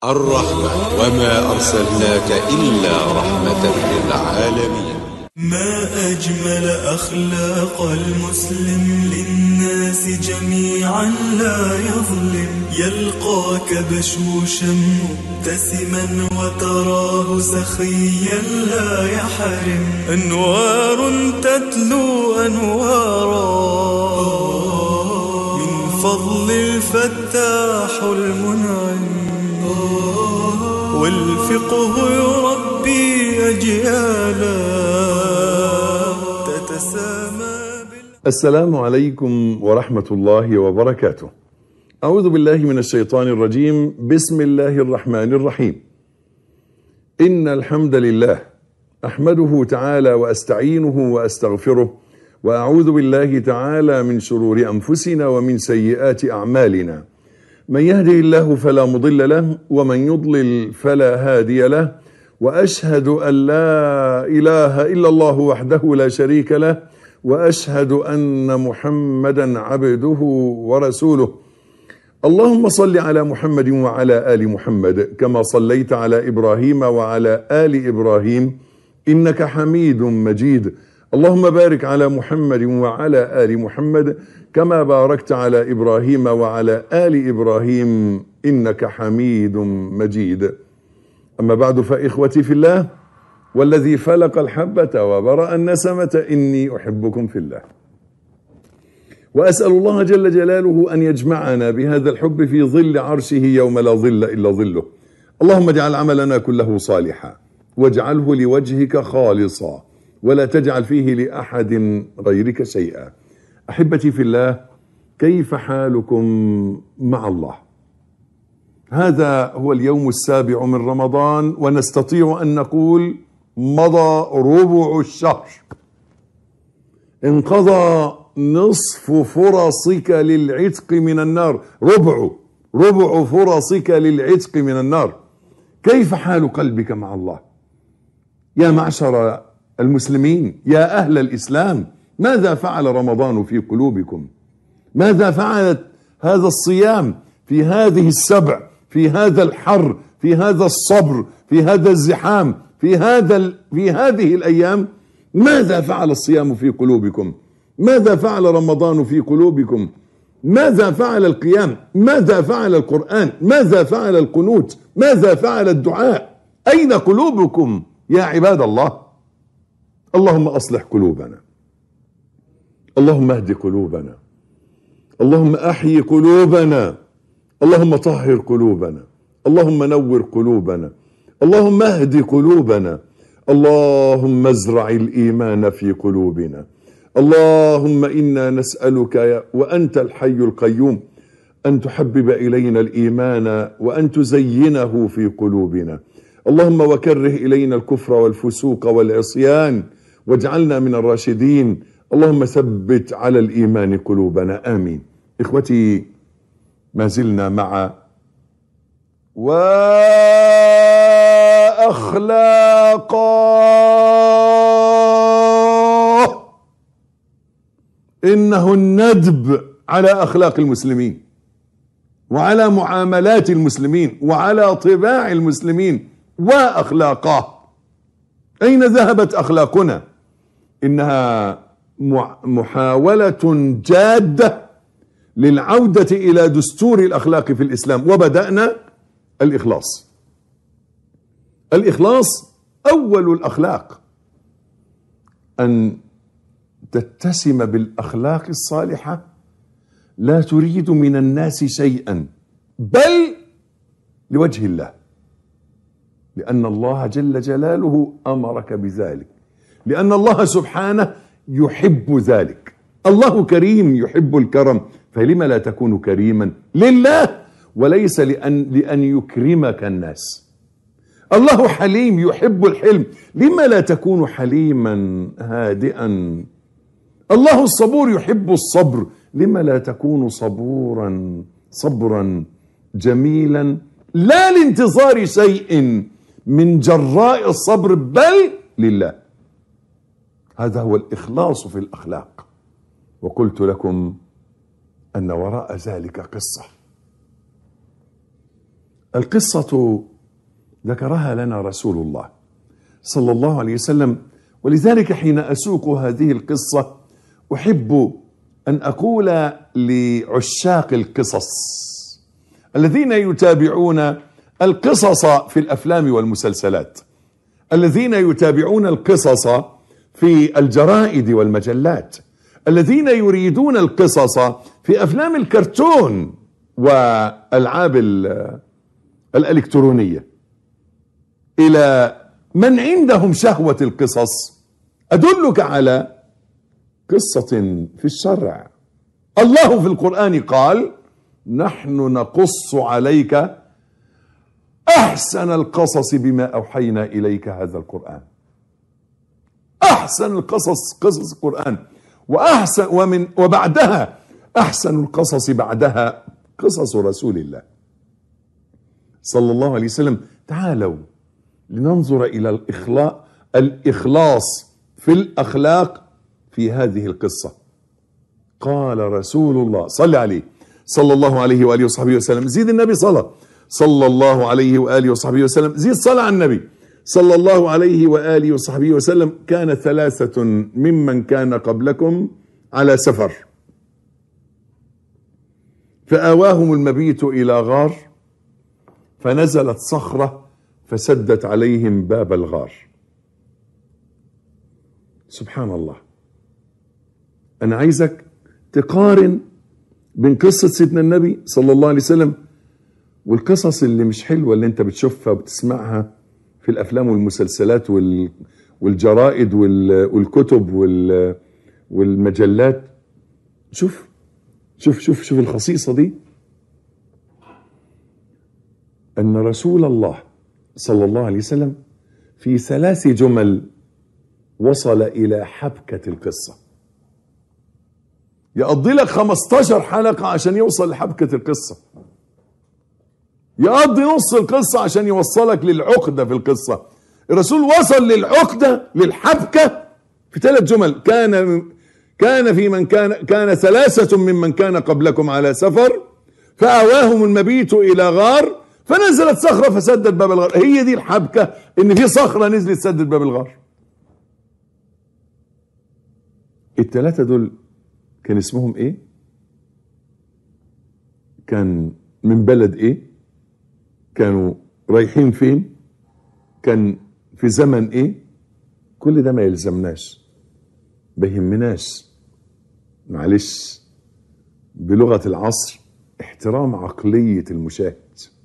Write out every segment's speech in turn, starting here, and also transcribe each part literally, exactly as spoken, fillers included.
الرحمة وما أرسلناك إلا رحمة للعالمين. ما أجمل أخلاق المسلم للناس جميعا لا يظلم، يلقاك بشوشا مبتسما وتراه سخيا لا يحرم، أنوار تتلو أنوارا من فضل الفتاح المنعم، والفقه يربي أجيالا تتسامى بال... السلام عليكم ورحمة الله وبركاته. أعوذ بالله من الشيطان الرجيم. بسم الله الرحمن الرحيم. إن الحمد لله أحمده تعالى وأستعينه وأستغفره، وأعوذ بالله تعالى من شرور أنفسنا ومن سيئات أعمالنا. من يهده الله فلا مضل له، ومن يضلل فلا هادي له، وأشهد أن لا إله إلا الله وحده لا شريك له، وأشهد أن محمدا عبده ورسوله. اللهم صل على محمد وعلى آل محمد كما صليت على إبراهيم وعلى آل إبراهيم إنك حميد مجيد. اللهم بارك على محمد وعلى آل محمد كما باركت على إبراهيم وعلى آل إبراهيم إنك حميد مجيد. أما بعد، فإخوتي في الله، والذي فلق الحبة وبرأ النسمة إني أحبكم في الله، وأسأل الله جل جلاله أن يجمعنا بهذا الحب في ظل عرشه يوم لا ظل إلا ظله. اللهم اجعل عملنا كله صالحا، واجعله لوجهك خالصا، ولا تجعل فيه لأحد غيرك شيئا. أحبتي في الله، كيف حالكم مع الله؟ هذا هو اليوم السابع من رمضان، ونستطيع أن نقول مضى ربع الشهر، انقضى نصف فرصك للعتق من النار، ربع ربع فرصك للعتق من النار. كيف حال قلبك مع الله يا معشر المسلمين، يا أهل الإسلام؟ ماذا فعل رمضان في قلوبكم؟ ماذا فعلت هذا الصيام في هذه السبع، في هذا الحر، في هذا الصبر، في هذا الزحام، في هذا ال... في هذه الأيام؟ ماذا فعل الصيام في قلوبكم؟ ماذا فعل رمضان في قلوبكم؟ ماذا فعل القيام؟ ماذا فعل القرآن؟ ماذا فعل القنوت؟ ماذا فعل الدعاء؟ أين قلوبكم يا عباد الله؟ اللهم أصلح قلوبنا، اللهم اهد قلوبنا، اللهم أحيي قلوبنا، اللهم طهر قلوبنا، اللهم نور قلوبنا، اللهم اهد قلوبنا، اللهم ازرع الإيمان في قلوبنا. اللهم إنا نسألك وأنت الحي القيوم أن تحبب إلينا الإيمان وأن تزينه في قلوبنا. اللهم وكره إلينا الكفر والفسوق والعصيان واجعلنا من الراشدين. اللهم ثبت على الإيمان قلوبنا، آمين. إخوتي، ما زلنا مع وأخلاقا، إنه الندب على أخلاق المسلمين وعلى معاملات المسلمين وعلى طباع المسلمين وأخلاقه. أين ذهبت أخلاقنا؟ إنها محاولة جادة للعودة إلى دستور الأخلاق في الإسلام، وبدأنا الإخلاص. الإخلاص أول الأخلاق، أن تتسم بالأخلاق الصالحة، لا تريد من الناس شيئا بل لوجه الله، لأن الله جل جلاله أمرك بذلك، لأن الله سبحانه يحب ذلك. الله كريم يحب الكرم، فلما لا تكون كريما لله وليس لأن, لأن يكرمك الناس. الله حليم يحب الحلم، لما لا تكون حليما هادئا؟ الله الصبور يحب الصبر، لما لا تكون صبورا صبرا جميلا، لا لانتظار شيء من جراء الصبر بل لله. هذا هو الإخلاص في الأخلاق. وقلت لكم أن وراء ذلك قصة. القصة ذكرها لنا رسول الله صلى الله عليه وسلم، ولذلك حين أسوق هذه القصة أحب أن أقول لعشاق القصص الذين يتابعون القصص في الأفلام والمسلسلات، الذين يتابعون القصص في الجرائد والمجلات، الذين يريدون القصص في أفلام الكرتون والألعاب الإلكترونية، إلى من عندهم شهوة القصص أدلك على قصة في الشرع. الله في القرآن قال: نحن نقص عليك أحسن القصص بما أوحينا إليك هذا القرآن. أحسن القصص قصص القرآن، وأحسن ومن وبعدها أحسن القصص بعدها قصص رسول الله صلى الله عليه وسلم. تعالوا لننظر إلى الإخلاء الإخلاص في الأخلاق في هذه القصة. قال رسول الله صلى عليه صلى الله عليه وآله وصحبه وسلم، زيد النبي صلى صلى الله عليه وآله وصحبه وسلم، زيد صلى على النبي صلى الله عليه وآله وصحبه وسلم. كان ثلاثة ممن كان قبلكم على سفر فآواهم المبيت إلى غار فنزلت صخرة فسدت عليهم باب الغار. سبحان الله. أنا عايزك تقارن بين قصة سيدنا النبي صلى الله عليه وسلم والقصص اللي مش حلوة اللي انت بتشوفها وبتسمعها في الأفلام والمسلسلات والجرائد والكتب والمجلات. شوف شوف شوف شوف الخصيصة دي، أن رسول الله صلى الله عليه وسلم في ثلاث جمل وصل إلى حبكة القصة. يقضي لك خمستاشر حلقة عشان يوصل لحبكة القصة، يقضي نص القصة عشان يوصلك للعقدة في القصة. الرسول وصل للعقدة للحبكة في ثلاث جمل. كان كان في من كان كان ثلاثة ممن كان قبلكم على سفر فآواهم المبيت إلى غار فنزلت صخرة فسدت باب الغار. هي دي الحبكة، ان في صخرة نزلت سدت باب الغار. الثلاثة دول كان اسمهم ايه؟ كان من بلد ايه؟ كانوا رايحين فين؟ كان في زمن ايه؟ كل ده ما يلزمناش، ما يهمناش. معلش بلغة العصر، احترام عقلية المشاهد.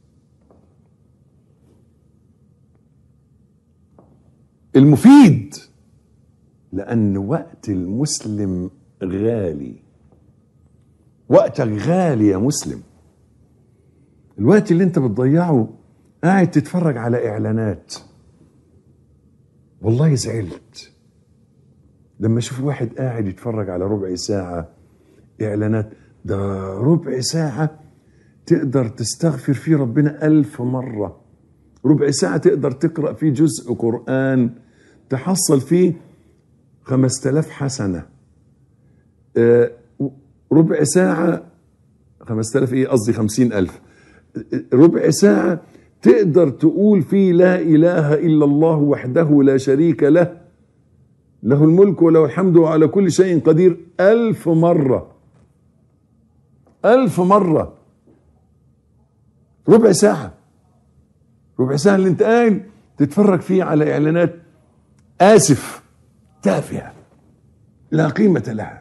المفيد لأن وقت المسلم غالي، وقتك غالي يا مسلم. الوقت اللي انت بتضيعه قاعد تتفرج على اعلانات، والله زعلت لما اشوف واحد قاعد يتفرج على ربع ساعة اعلانات. ده ربع ساعة تقدر تستغفر فيه ربنا ألف مرة، ربع ساعة تقدر تقرأ فيه جزء قرآن تحصل فيه خمسة آلاف حسنة. آه ربع ساعة خمسة آلاف ايه قصدي خمسين ألف. ربع ساعة تقدر تقول فيه لا إله إلا الله وحده لا شريك له، له الملك وله الحمد وعلى كل شيء قدير ألف مرة. ألف مرة ربع ساعة. ربع ساعة اللي انت قاعد تتفرج فيه على إعلانات آسف تافهة لا قيمة لها،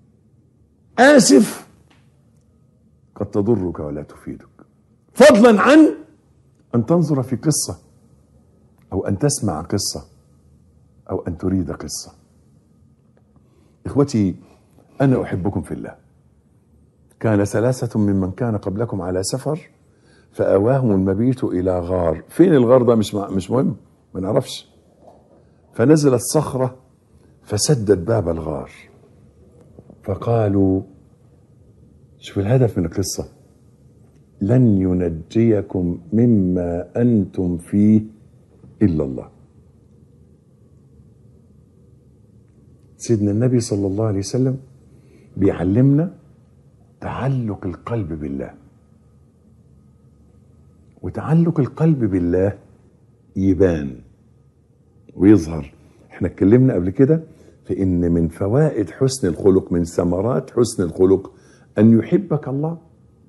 آسف قد تضرك ولا تفيدك، فضلا عن أن تنظر في قصة أو أن تسمع قصة أو أن تريد قصة. إخوتي أنا أحبكم في الله. كان ثلاثة ممن كان قبلكم على سفر فآواهم المبيت إلى غار. فين الغار ده؟ مش مش مهم، ما نعرفش. فنزلت صخرة فسدت باب الغار فقالوا، شوف الهدف من القصة، لن ينجيكم مما أنتم فيه إلا الله. سيدنا النبي صلى الله عليه وسلم بيعلمنا تعلق القلب بالله. وتعلق القلب بالله يبان ويظهر. احنا اتكلمنا قبل كده في ان من فوائد حسن الخلق، من ثمرات حسن الخلق، ان يحبك الله.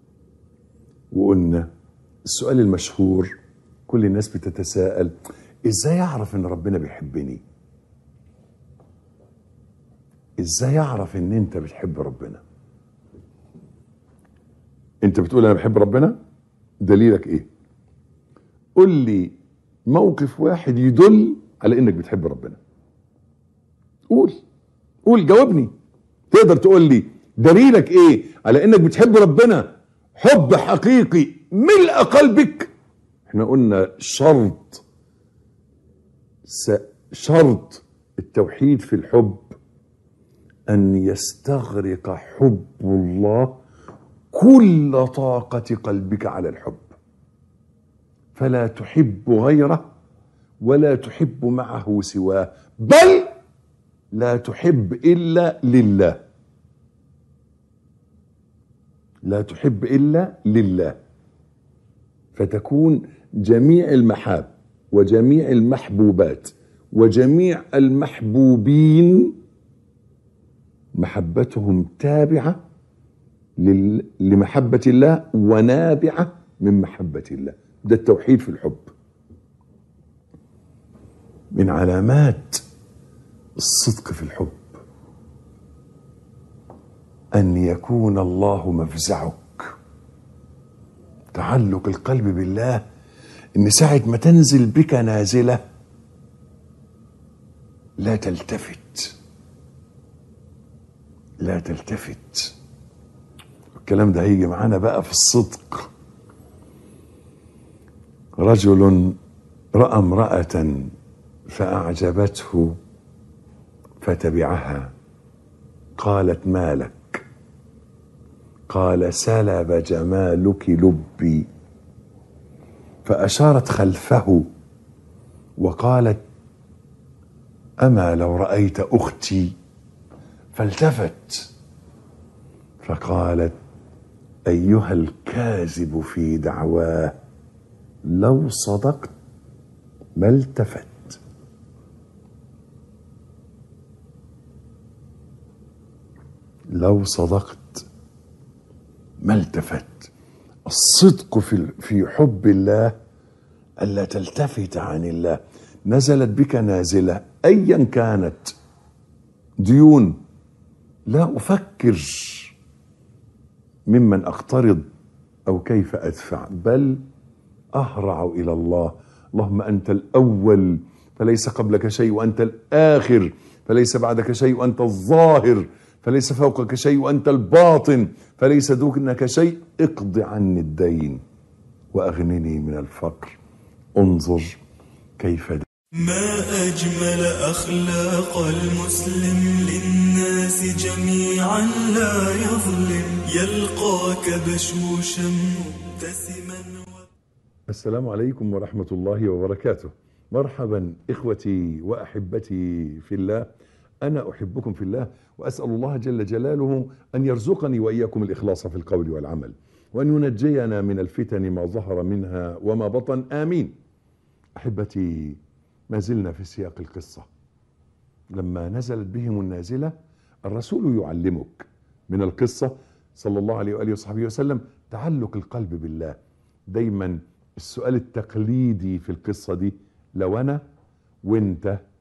وقلنا السؤال المشهور كل الناس بتتساءل: ازاي اعرف ان ربنا بيحبني؟ ازاي اعرف ان انت بتحب ربنا؟ انت بتقول انا بحب ربنا، دليلك ايه؟ قل لي موقف واحد يدل على انك بتحب ربنا. قول قول جاوبني. تقدر تقول لي دليلك ايه على انك بتحب ربنا حب حقيقي ملء قلبك؟ احنا قلنا شرط شرط التوحيد في الحب ان يستغرق حب الله كل طاقة قلبك على الحب، فلا تحب غيره ولا تحب معه سواه، بل لا تحب إلا لله. لا تحب إلا لله، فتكون جميع المحاب وجميع المحبوبات وجميع المحبوبين محبتهم تابعة لمحبة الله ونابعة من محبة الله. ده التوحيد في الحب. من علامات الصدق في الحب أن يكون الله مفزعك. تعلق القلب بالله إن ساعة ما تنزل بك نازلة لا تلتفت لا تلتفت. الكلام ده هيجي معانا بقى في الصدق. رجل رأى امرأة فأعجبته فتبعها، قالت ما لك؟ قال سلب جمالك لبي. فأشارت خلفه وقالت أما لو رأيت أختي؟ فالتفت فقالت أيها الكاذب في دعواه لو صدقت ما التفت. لو صدقت ما التفت. الصدق في في حب الله ألا تلتفت عن الله. نزلت بك نازلة أيا كانت، ديون، لا أفكر ممن أقترض أو كيف أدفع، بل أهرع إلى الله. اللهم أنت الأول فليس قبلك شيء، وأنت الآخر فليس بعدك شيء، وأنت الظاهر فليس فوقك شيء، وأنت الباطن فليس دونك شيء. اقض عني الدين وأغنني من الفقر. انظر كيف دين. ما أجمل أخلاق المسلم للناس جميعا لا يظلم، يلقاك بشوشا مبتسما. السلام عليكم ورحمة الله وبركاته. مرحبا إخوتي وأحبتي في الله. أنا أحبكم في الله، وأسأل الله جل جلاله أن يرزقني وإياكم الإخلاص في القول والعمل، وأن ينجينا من الفتن ما ظهر منها وما بطن، آمين. أحبتي، ما زلنا في سياق القصة. لما نزلت بهم النازلة الرسول يعلمك من القصة صلى الله عليه وآله وصحبه وسلم تعلق القلب بالله. دايما السؤال التقليدي في القصة دي: لو أنا وأنت